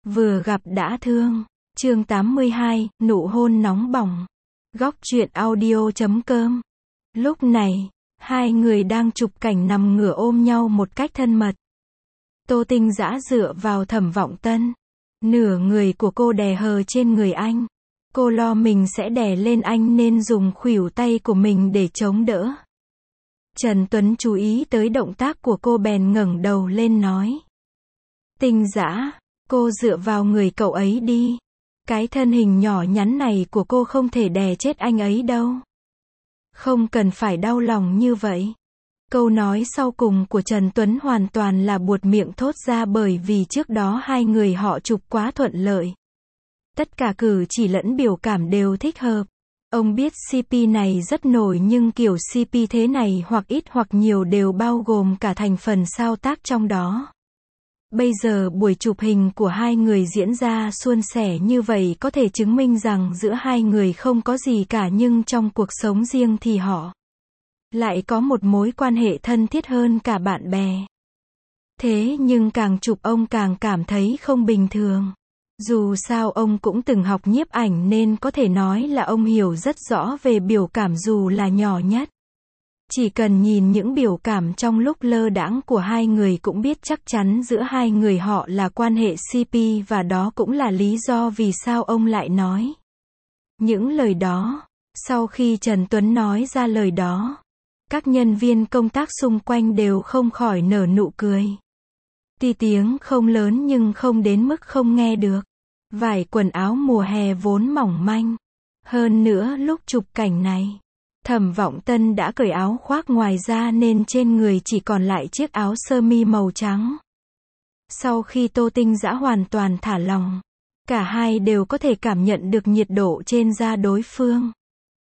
Vừa gặp đã thương. Chương 82, nụ hôn nóng bỏng. Góc truyện audio.com. Lúc này, hai người đang chụp cảnh nằm ngửa ôm nhau một cách thân mật. Tô Tinh Dã dựa vào Thẩm Vọng Tân. Nửa người của cô đè hờ trên người anh. Cô lo mình sẽ đè lên anh nên dùng khuỷu tay của mình để chống đỡ. Trần Tuấn chú ý tới động tác của cô bèn ngẩng đầu lên nói. Tinh Dã, cô dựa vào người cậu ấy đi. Cái thân hình nhỏ nhắn này của cô không thể đè chết anh ấy đâu. Không cần phải đau lòng như vậy. Câu nói sau cùng của Trần Tuấn hoàn toàn là buột miệng thốt ra bởi vì trước đó hai người họ chụp quá thuận lợi. Tất cả cử chỉ lẫn biểu cảm đều thích hợp. Ông biết CP này rất nổi nhưng kiểu CP thế này hoặc ít hoặc nhiều đều bao gồm cả thành phần sao tác trong đó. Bây giờ buổi chụp hình của hai người diễn ra suôn sẻ như vậy có thể chứng minh rằng giữa hai người không có gì cả nhưng trong cuộc sống riêng thì họ lại có một mối quan hệ thân thiết hơn cả bạn bè. Thế nhưng càng chụp ông càng cảm thấy không bình thường. Dù sao ông cũng từng học nhiếp ảnh nên có thể nói là ông hiểu rất rõ về biểu cảm dù là nhỏ nhất. Chỉ cần nhìn những biểu cảm trong lúc lơ đãng của hai người cũng biết chắc chắn giữa hai người họ là quan hệ CP và đó cũng là lý do vì sao ông lại nói những lời đó. Sau khi Trần Tuấn nói ra lời đó, các nhân viên công tác xung quanh đều không khỏi nở nụ cười. Tuy tiếng không lớn nhưng không đến mức không nghe được. Vải quần áo mùa hè vốn mỏng manh. Hơn nữa lúc chụp cảnh này, Thẩm Vọng Tân đã cởi áo khoác ngoài ra nên trên người chỉ còn lại chiếc áo sơ mi màu trắng. Sau khi Tô Tinh Dã hoàn toàn thả lỏng, cả hai đều có thể cảm nhận được nhiệt độ trên da đối phương.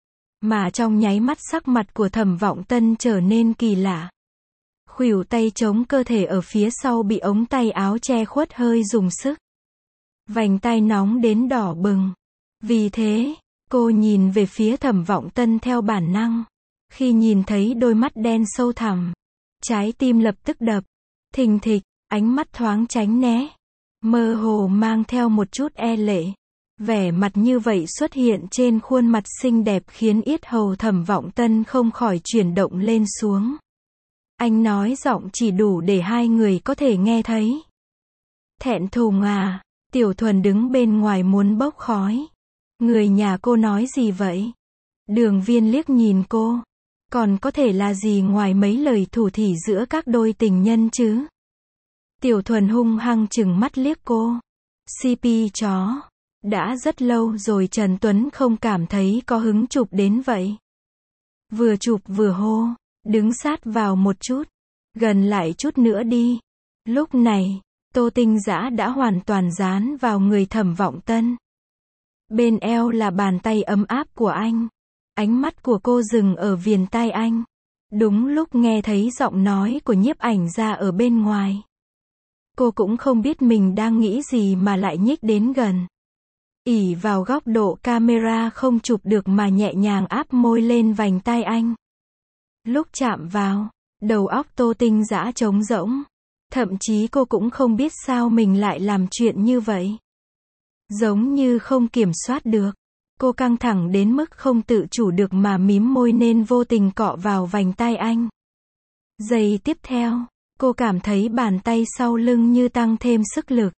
Mà trong nháy mắt sắc mặt của Thẩm Vọng Tân trở nên kỳ lạ. Khuỷu tay chống cơ thể ở phía sau bị ống tay áo che khuất hơi dùng sức. Vành tai nóng đến đỏ bừng. Vì thế, cô nhìn về phía Thẩm Vọng Tân theo bản năng. Khi nhìn thấy đôi mắt đen sâu thẳm, trái tim lập tức đập thình thịch, ánh mắt thoáng tránh né, mơ hồ mang theo một chút e lệ. Vẻ mặt như vậy xuất hiện trên khuôn mặt xinh đẹp khiến yết hầu Thẩm Vọng Tân không khỏi chuyển động lên xuống. Anh nói giọng chỉ đủ để hai người có thể nghe thấy. Thẹn thùng à? Tiểu Thuần đứng bên ngoài muốn bốc khói. Người nhà cô nói gì vậy? Đường Viên liếc nhìn cô. Còn có thể là gì ngoài mấy lời thủ thỉ giữa các đôi tình nhân chứ? Tiểu Thuần hung hăng chừng mắt liếc cô. CP chó. Đã rất lâu rồi Trần Tuấn không cảm thấy có hứng chụp đến vậy. Vừa chụp vừa hô. Đứng sát vào một chút. Gần lại chút nữa đi. Lúc này, Tô Tinh Dã đã hoàn toàn dán vào người Thẩm Vọng Tân. Bên eo là bàn tay ấm áp của anh. Ánh mắt của cô dừng ở viền tai anh. Đúng lúc nghe thấy giọng nói của nhiếp ảnh gia ở bên ngoài. Cô cũng không biết mình đang nghĩ gì mà lại nhích đến gần. Ỷ vào góc độ camera không chụp được mà nhẹ nhàng áp môi lên vành tai anh. Lúc chạm vào, đầu óc Tô Tinh Dã trống rỗng. Thậm chí cô cũng không biết sao mình lại làm chuyện như vậy. Giống như không kiểm soát được. Cô căng thẳng đến mức không tự chủ được mà mím môi nên vô tình cọ vào vành tai anh. Giây tiếp theo, cô cảm thấy bàn tay sau lưng như tăng thêm sức lực.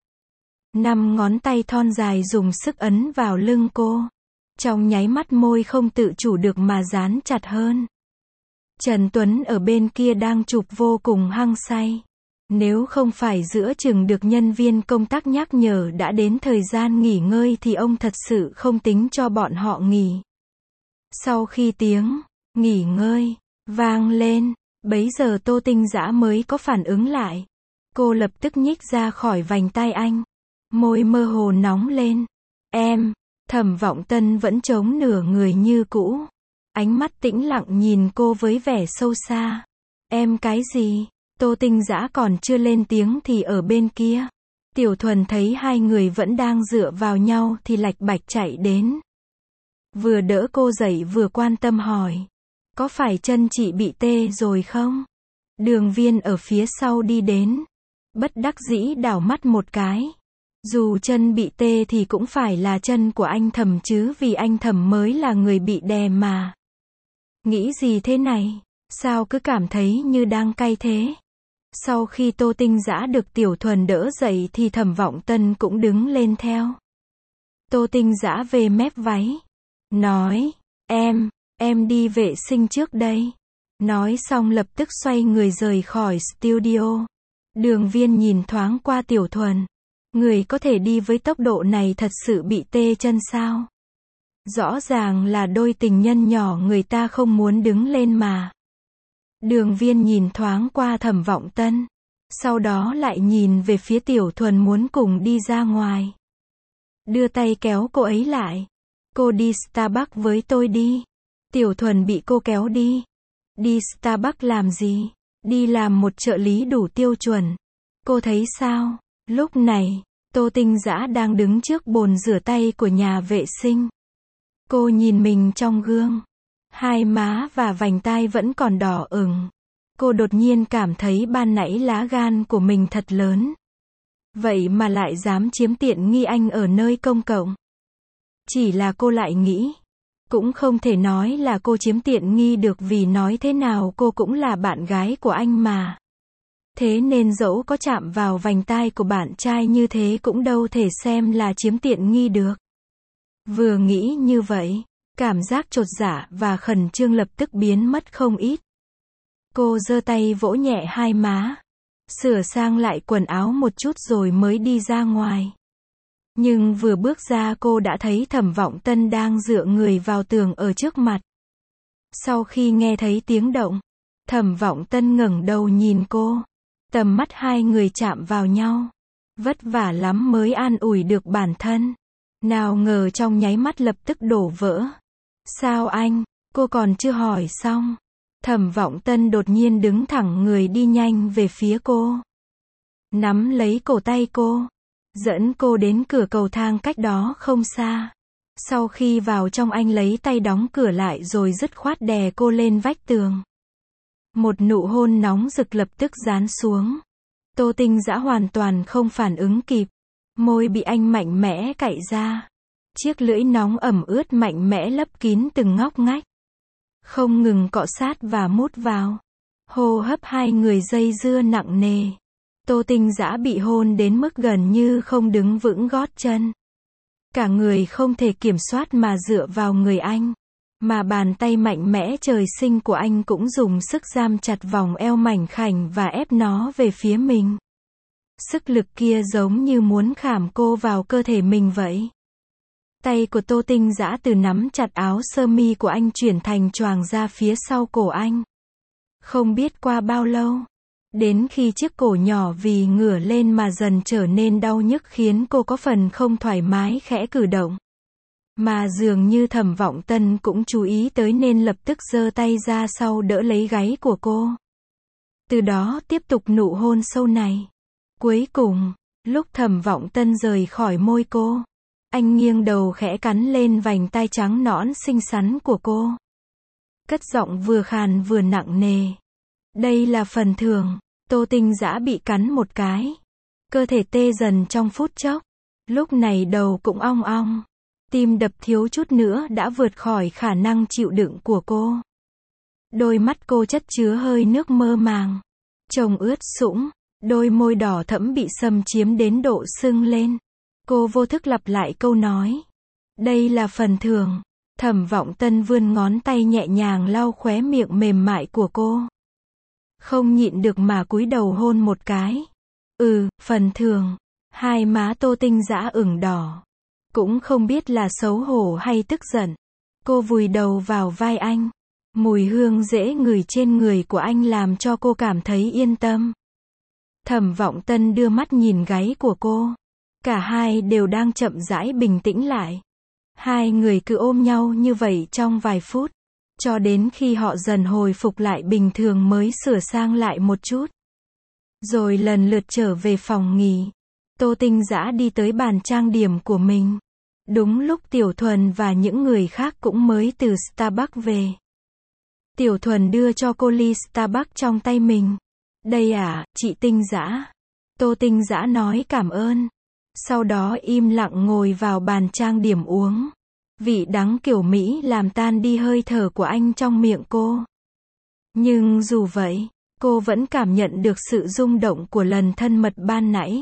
5 ngón tay thon dài dùng sức ấn vào lưng cô. Trong nháy mắt môi không tự chủ được mà dán chặt hơn. Trần Tuấn ở bên kia đang chụp vô cùng hăng say. Nếu không phải giữa chừng được nhân viên công tác nhắc nhở đã đến thời gian nghỉ ngơi thì ông thật sự không tính cho bọn họ nghỉ. Sau khi tiếng nghỉ ngơi vang lên, bấy giờ Tô Tinh Dã mới có phản ứng lại. Cô lập tức nhích ra khỏi vành tai anh. Môi mơ hồ nóng lên. Em, Thẩm Vọng Tân vẫn chống nửa người như cũ. Ánh mắt tĩnh lặng nhìn cô với vẻ sâu xa. Em cái gì? Tô Tinh Dã còn chưa lên tiếng thì ở bên kia. Tiểu Thuần thấy hai người vẫn đang dựa vào nhau thì lạch bạch chạy đến. Vừa đỡ cô dậy vừa quan tâm hỏi. Có phải chân chị bị tê rồi không? Đường Viên ở phía sau đi đến. Bất đắc dĩ đảo mắt một cái. Dù chân bị tê thì cũng phải là chân của anh Thẩm chứ, vì anh Thẩm mới là người bị đè mà. Nghĩ gì thế này? Sao cứ cảm thấy như đang cay thế? Sau khi Tô Tinh Dã được Tiểu Thuần đỡ dậy thì Thẩm Vọng Tân cũng đứng lên theo. Tô Tinh Dã về mép váy. Nói, em đi vệ sinh trước đây. Nói xong lập tức xoay người rời khỏi studio. Đường Viên nhìn thoáng qua Tiểu Thuần. Người có thể đi với tốc độ này thật sự bị tê chân sao? Rõ ràng là đôi tình nhân nhỏ người ta không muốn đứng lên mà. Đường Viên nhìn thoáng qua Thẩm Vọng Tân. Sau đó lại nhìn về phía Tiểu Thuần muốn cùng đi ra ngoài. Đưa tay kéo cô ấy lại. Cô đi Starbucks với tôi đi. Tiểu Thuần bị cô kéo đi. Đi Starbucks làm gì? Đi làm một trợ lý đủ tiêu chuẩn. Cô thấy sao? Lúc này, Tô Tinh Dã đang đứng trước bồn rửa tay của nhà vệ sinh. Cô nhìn mình trong gương. Hai má và vành tai vẫn còn đỏ ửng. Cô đột nhiên cảm thấy ban nãy lá gan của mình thật lớn. Vậy mà lại dám chiếm tiện nghi anh ở nơi công cộng. Chỉ là cô lại nghĩ, cũng không thể nói là cô chiếm tiện nghi được, vì nói thế nào cô cũng là bạn gái của anh mà. Thế nên dẫu có chạm vào vành tai của bạn trai như thế cũng đâu thể xem là chiếm tiện nghi được. Vừa nghĩ như vậy, cảm giác chột dạ và khẩn trương lập tức biến mất không ít. Cô giơ tay vỗ nhẹ hai má, sửa sang lại quần áo một chút rồi mới đi ra ngoài. Nhưng vừa bước ra cô đã thấy Thẩm Vọng Tân đang dựa người vào tường ở trước mặt. Sau khi nghe thấy tiếng động, Thẩm Vọng Tân ngẩng đầu nhìn cô. Tầm mắt hai người chạm vào nhau. Vất vả lắm mới an ủi được bản thân. Nào ngờ trong nháy mắt lập tức đổ vỡ. Sao anh? Cô còn chưa hỏi xong. Thẩm Vọng Tân đột nhiên đứng thẳng người đi nhanh về phía cô. Nắm lấy cổ tay cô. Dẫn cô đến cửa cầu thang cách đó không xa. Sau khi vào trong anh lấy tay đóng cửa lại rồi dứt khoát đè cô lên vách tường. Một nụ hôn nóng rực lập tức giáng xuống. Tô Tinh Dã hoàn toàn không phản ứng kịp. Môi bị anh mạnh mẽ cạy ra. Chiếc lưỡi nóng ẩm ướt mạnh mẽ lấp kín từng ngóc ngách. Không ngừng cọ sát và mút vào. Hô hấp hai người dây dưa nặng nề. Tô Tinh Dã bị hôn đến mức gần như không đứng vững gót chân. Cả người không thể kiểm soát mà dựa vào người anh. Mà bàn tay mạnh mẽ trời sinh của anh cũng dùng sức giam chặt vòng eo mảnh khảnh và ép nó về phía mình. Sức lực kia giống như muốn khảm cô vào cơ thể mình vậy. Tay của Tô Tinh Dã từ nắm chặt áo sơ mi của anh chuyển thành choàng ra phía sau cổ anh. Không biết qua bao lâu, đến khi chiếc cổ nhỏ vì ngửa lên mà dần trở nên đau nhức khiến cô có phần không thoải mái khẽ cử động. Mà dường như Thẩm Vọng Tân cũng chú ý tới nên lập tức giơ tay ra sau đỡ lấy gáy của cô. Từ đó tiếp tục nụ hôn sâu này. Cuối cùng, lúc Thẩm Vọng Tân rời khỏi môi cô, anh nghiêng đầu khẽ cắn lên vành tai trắng nõn xinh xắn của cô. Cất giọng vừa khàn vừa nặng nề. Đây là phần thưởng. Tô Tinh Dã bị cắn một cái. Cơ thể tê dần trong phút chốc. Lúc này đầu cũng ong ong. Tim đập thiếu chút nữa đã vượt khỏi khả năng chịu đựng của cô. Đôi mắt cô chất chứa hơi nước mơ màng. Trông ướt sũng. Đôi môi đỏ thẫm bị xâm chiếm đến độ sưng lên. Cô vô thức lặp lại câu nói. Đây là phần thưởng. Thẩm Vọng Tân vươn ngón tay nhẹ nhàng lau khóe miệng mềm mại của cô. Không nhịn được mà cúi đầu hôn một cái. Phần thưởng. Hai má Tô Tinh Dã ửng đỏ. Cũng không biết là xấu hổ hay tức giận. Cô vùi đầu vào vai anh. Mùi hương dễ ngửi trên người của anh làm cho cô cảm thấy yên tâm. Thẩm Vọng Tân đưa mắt nhìn gáy của cô. Cả hai đều đang chậm rãi bình tĩnh lại. Hai người cứ ôm nhau như vậy trong vài phút. Cho đến khi họ dần hồi phục lại bình thường mới sửa sang lại một chút. Rồi lần lượt trở về phòng nghỉ. Tô Tinh Dã đi tới bàn trang điểm của mình. Đúng lúc Tiểu Thuần và những người khác cũng mới từ Starbucks về. Tiểu Thuần đưa cho cô ly Starbucks trong tay mình. Đây à, chị Tinh Dã. Tô Tinh Dã nói cảm ơn. Sau đó im lặng ngồi vào bàn trang điểm uống. Vị đắng kiểu Mỹ làm tan đi hơi thở của anh trong miệng cô. Nhưng dù vậy, cô vẫn cảm nhận được sự rung động của lần thân mật ban nãy.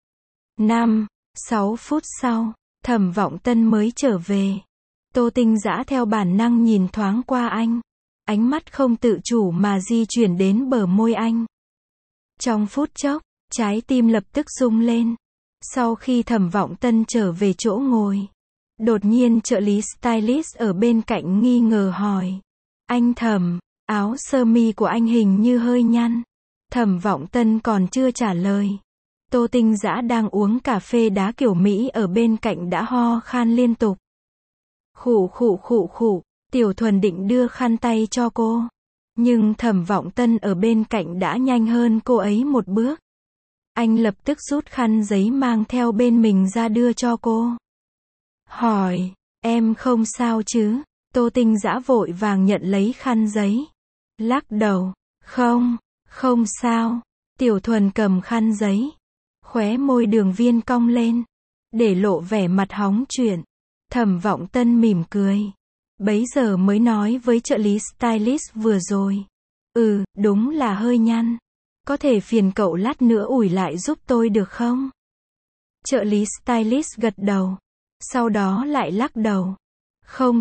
6 phút sau, Thẩm Vọng Tân mới trở về. Tô Tinh Dã theo bản năng nhìn thoáng qua anh. Ánh mắt không tự chủ mà di chuyển đến bờ môi anh. Trong phút chốc, trái tim lập tức rung lên. Sau khi Thẩm Vọng Tân trở về chỗ ngồi, đột nhiên trợ lý stylist ở bên cạnh nghi ngờ hỏi. Anh Thẩm, áo sơ mi của anh hình như hơi nhăn. Thẩm Vọng Tân còn chưa trả lời. Tô Tinh Dã đang uống cà phê đá kiểu Mỹ ở bên cạnh đã ho khan liên tục. Khụ khụ khụ khụ, Tiểu Thuần định đưa khăn tay cho cô. Nhưng Thẩm Vọng Tân ở bên cạnh đã nhanh hơn cô ấy một bước. Anh lập tức rút khăn giấy mang theo bên mình ra đưa cho cô. Hỏi, em không sao chứ? Tô Tinh Dã vội vàng nhận lấy khăn giấy. Lắc đầu, không sao. Tiểu Thuần cầm khăn giấy. Khóe môi Đường Viên cong lên, để lộ vẻ mặt hóng chuyện. Thẩm Vọng Tân mỉm cười. Bấy giờ mới nói với trợ lý stylist vừa rồi. Đúng là hơi nhăn. Có thể phiền cậu lát nữa ủi lại giúp tôi được không? Trợ lý stylist gật đầu. Sau đó lại lắc đầu. Không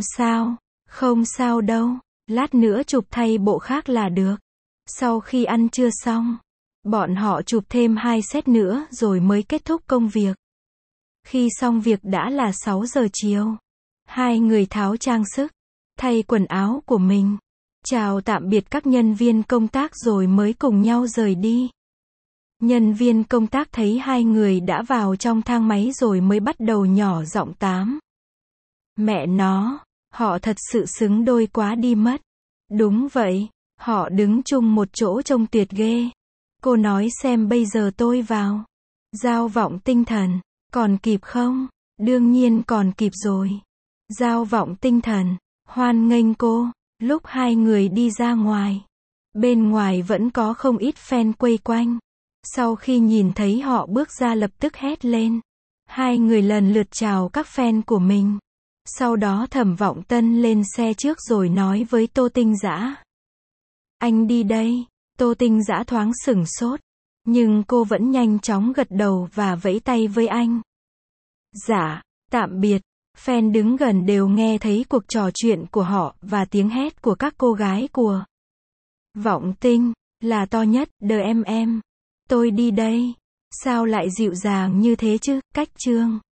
sao đâu. Lát nữa chụp thay bộ khác là được. Sau khi ăn trưa xong, bọn họ chụp thêm 2 set nữa rồi mới kết thúc công việc. Khi xong việc đã là 6 giờ chiều. Hai người tháo trang sức, thay quần áo của mình, chào tạm biệt các nhân viên công tác rồi mới cùng nhau rời đi. Nhân viên công tác thấy hai người đã vào trong thang máy rồi mới bắt đầu nhỏ giọng tám. Mẹ nó, họ thật sự xứng đôi quá đi mất. Đúng vậy, họ đứng chung một chỗ trông tuyệt ghê. Cô nói xem bây giờ tôi vào. Giao Vọng Tinh Thần, còn kịp không? Đương nhiên còn kịp rồi. Giao Vọng Tinh Thần, hoan nghênh cô. Lúc hai người đi ra ngoài, bên ngoài vẫn có không ít fan quây quanh. Sau khi nhìn thấy họ bước ra lập tức hét lên. Hai người lần lượt chào các fan của mình. Sau đó Thẩm Vọng Tân lên xe trước rồi nói với Tô Tinh Dã. Anh đi đây. Tô Tinh Dã thoáng sửng sốt. Nhưng cô vẫn nhanh chóng gật đầu và vẫy tay với anh. Dạ, tạm biệt. Fan đứng gần đều nghe thấy cuộc trò chuyện của họ và tiếng hét của các cô gái của Vọng Tinh là to nhất, em. Tôi đi đây. Sao lại dịu dàng như thế chứ, Cách Trương.